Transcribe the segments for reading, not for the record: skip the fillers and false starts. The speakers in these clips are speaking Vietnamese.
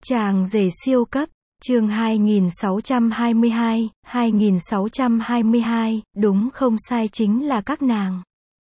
Chàng rể siêu cấp, chương 2622, đúng không sai chính là các nàng.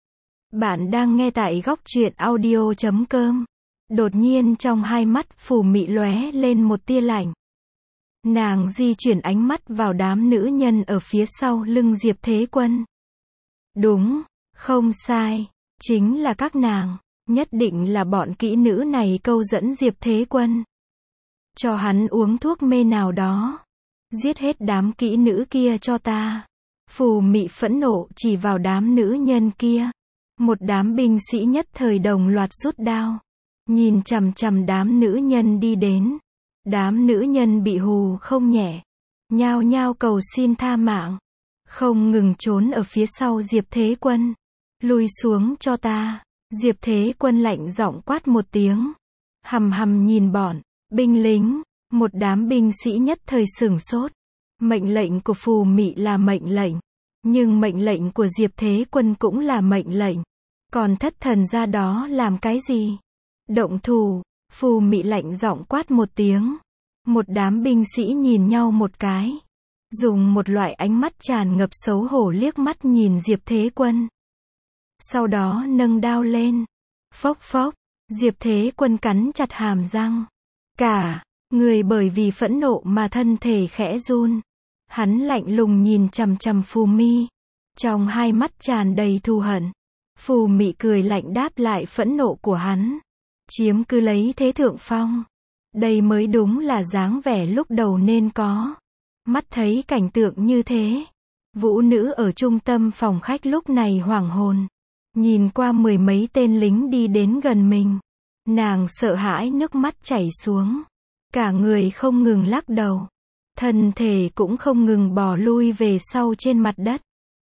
Bạn đang nghe tại góc truyện audio.com. Đột nhiên trong hai mắt Phù Mị lóe lên một tia lạnh. Nàng di chuyển ánh mắt vào đám nữ nhân ở phía sau lưng Diệp Thế Quân. Đúng, không sai, chính là các nàng, nhất định là bọn kỹ nữ này câu dẫn Diệp Thế Quân. Cho hắn uống thuốc mê nào đó. Giết hết đám kỹ nữ kia cho ta. Phù Mị phẫn nộ chỉ vào đám nữ nhân kia. Một đám binh sĩ nhất thời đồng loạt rút đao. Nhìn chằm chằm đám nữ nhân đi đến. Đám nữ nhân bị hù không nhẹ. Nhao nhao cầu xin tha mạng. Không ngừng trốn ở phía sau Diệp Thế Quân. Lùi xuống cho ta. Diệp Thế Quân lạnh giọng quát một tiếng. Hằm hằm nhìn bọn binh lính, một đám binh sĩ nhất thời sửng sốt. Mệnh lệnh của Phù Mị là mệnh lệnh, nhưng mệnh lệnh của Diệp Thế Quân cũng là mệnh lệnh. Còn thất thần ra đó làm cái gì? Động thủ, Phù Mị lạnh giọng quát một tiếng. Một đám binh sĩ nhìn nhau một cái. Dùng một loại ánh mắt tràn ngập xấu hổ liếc mắt nhìn Diệp Thế Quân. Sau đó nâng đao lên. Phốc phốc, Diệp Thế Quân cắn chặt hàm răng. Cả người bởi vì phẫn nộ mà thân thể khẽ run. Hắn lạnh lùng nhìn chằm chằm Phù Mị. Trong hai mắt tràn đầy thù hận. Phù Mị cười lạnh đáp lại phẫn nộ của hắn. Chiếm cứ lấy thế thượng phong. Đây mới đúng là dáng vẻ lúc đầu nên có. Mắt thấy cảnh tượng như thế. Vũ nữ ở trung tâm phòng khách lúc này hoảng hồn. Nhìn qua mười mấy tên lính đi đến gần mình. Nàng sợ hãi nước mắt chảy xuống. Cả người không ngừng lắc đầu. Thân thể cũng không ngừng bò lui về sau trên mặt đất.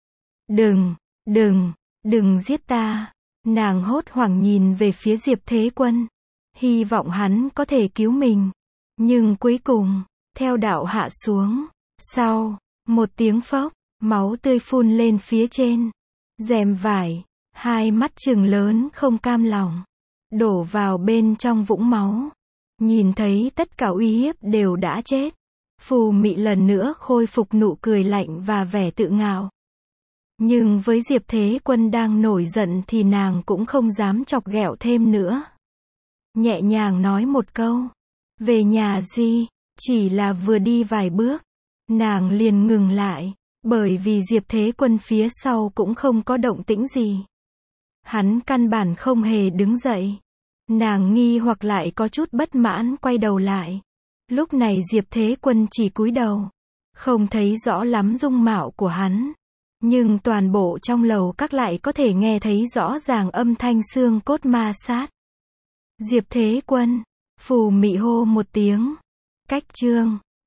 Đừng giết ta. Nàng hốt hoảng nhìn về phía Diệp Thế Quân. Hy vọng hắn có thể cứu mình. Nhưng cuối cùng, theo đạo hạ xuống. Sau, một tiếng phốc, máu tươi phun lên phía trên. Rèm vải, hai mắt trừng lớn không cam lòng. Đổ vào bên trong vũng máu. Nhìn thấy tất cả uy hiếp đều đã chết. Phù Mị lần nữa khôi phục nụ cười lạnh và vẻ tự ngạo. Nhưng với Diệp Thế Quân đang nổi giận thì nàng cũng không dám chọc ghẹo thêm nữa. Nhẹ nhàng nói một câu. Về nhà gì, chỉ là vừa đi vài bước. Nàng liền ngừng lại. Bởi vì Diệp Thế Quân phía sau cũng không có động tĩnh gì. Hắn căn bản không hề đứng dậy. Nàng nghi hoặc lại có chút bất mãn quay đầu lại. Lúc này Diệp Thế Quân chỉ cúi đầu. Không thấy rõ lắm dung mạo của hắn. Nhưng toàn bộ trong lầu các lại có thể nghe thấy rõ ràng âm thanh xương cốt ma sát. Diệp Thế Quân, Phù Mị hô một tiếng. Cách chương